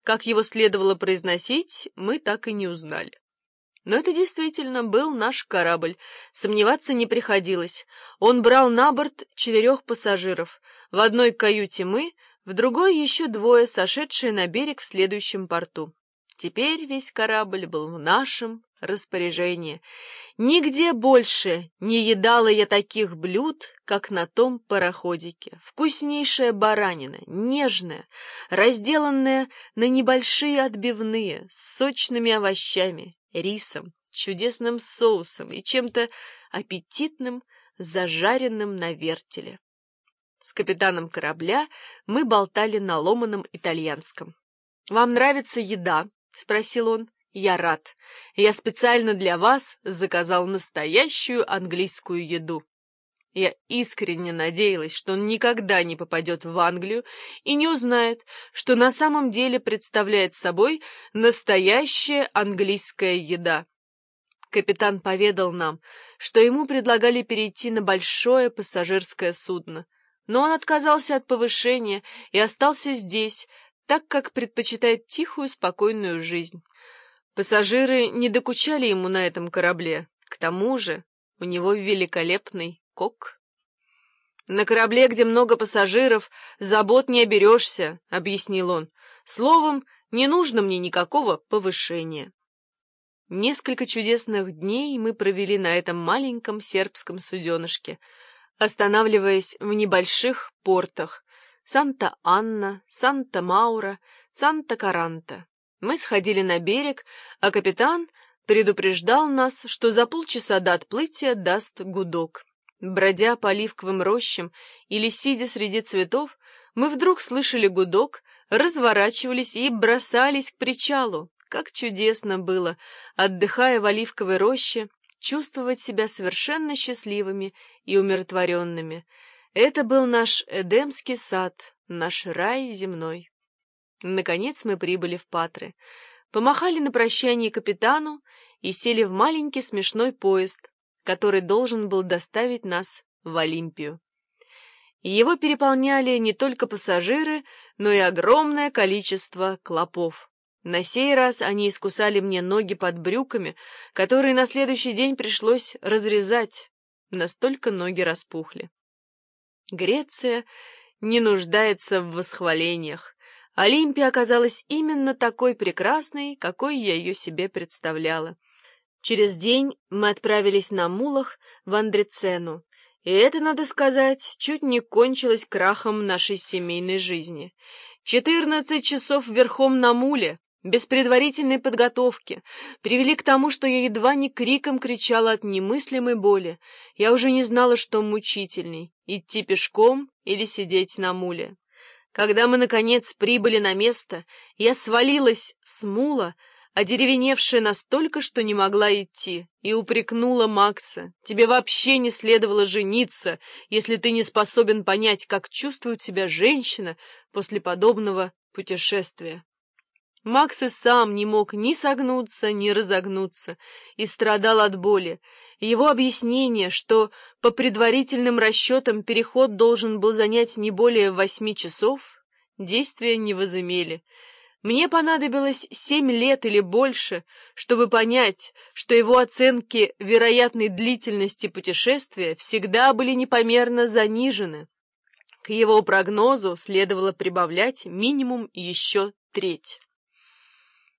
как его следовало произносить, мы так и не узнали. Но это действительно был наш корабль, сомневаться не приходилось. Он брал на борт 4 пассажиров. В одной каюте мы, в другой еще 2, сошедшие на берег в следующем порту. Теперь весь корабль был в нашем распоряжении. Нигде больше не едала я таких блюд, как на том пароходике. Вкуснейшая баранина, нежная, разделанная на небольшие отбивные, с сочными овощами, рисом, чудесным соусом и чем-то аппетитным, зажаренным на вертеле. С капитаном корабля мы болтали на ломаном итальянском. «Вам нравится еда?» — спросил он. «Я рад. Я специально для вас заказал настоящую английскую еду». Я искренне надеялась, что он никогда не попадет в Англию и не узнает, что на самом деле представляет собой настоящая английская еда. Капитан поведал нам, что ему предлагали перейти на большое пассажирское судно, но он отказался от повышения и остался здесь, так как предпочитает тихую, спокойную жизнь. Пассажиры не докучали ему на этом корабле, к тому же у него великолепный кок. «На корабле, где много пассажиров, забот не оберешься», — объяснил он. «Словом, не нужно мне никакого повышения». Несколько чудесных дней мы провели на этом маленьком сербском суденышке, останавливаясь в небольших портах Санта-Анна, Санта-Маура, Санта-Каранта. Мы сходили на берег, а капитан предупреждал нас, что за полчаса до отплытия даст гудок. Бродя по оливковым рощам или сидя среди цветов, мы вдруг слышали гудок, разворачивались и бросались к причалу. Как чудесно было, отдыхая в оливковой роще, чувствовать себя совершенно счастливыми и умиротворенными. Это был наш Эдемский сад, наш рай земной. Наконец мы прибыли в Патры, помахали на прощание капитану и сели в маленький смешной поезд, который должен был доставить нас в Олимпию. Его переполняли не только пассажиры, но и огромное количество клопов. На сей раз они искусали мне ноги под брюками, которые на следующий день пришлось разрезать, настолько ноги распухли. Греция не нуждается в восхвалениях. Олимпия оказалась именно такой прекрасной, какой я ее себе представляла. Через день мы отправились на мулах в Андрецену, и это, надо сказать, чуть не кончилось крахом нашей семейной жизни. 14 часов верхом на муле, без предварительной подготовки, привели к тому, что я едва не криком кричала от немыслимой боли. Я уже не знала, что мучительней — идти пешком или сидеть на муле. Когда мы, наконец, прибыли на место, я свалилась с мула, одеревеневшая настолько, что не могла идти, и упрекнула Макса: «Тебе вообще не следовало жениться, если ты не способен понять, как чувствует себя женщина после подобного путешествия». Макс и сам не мог ни согнуться, ни разогнуться, и страдал от боли. Его объяснение, что по предварительным расчетам переход должен был занять не более 8 часов, действия не возымели. Мне понадобилось 7 лет или больше, чтобы понять, что его оценки вероятной длительности путешествия всегда были непомерно занижены. К его прогнозу следовало прибавлять минимум еще треть.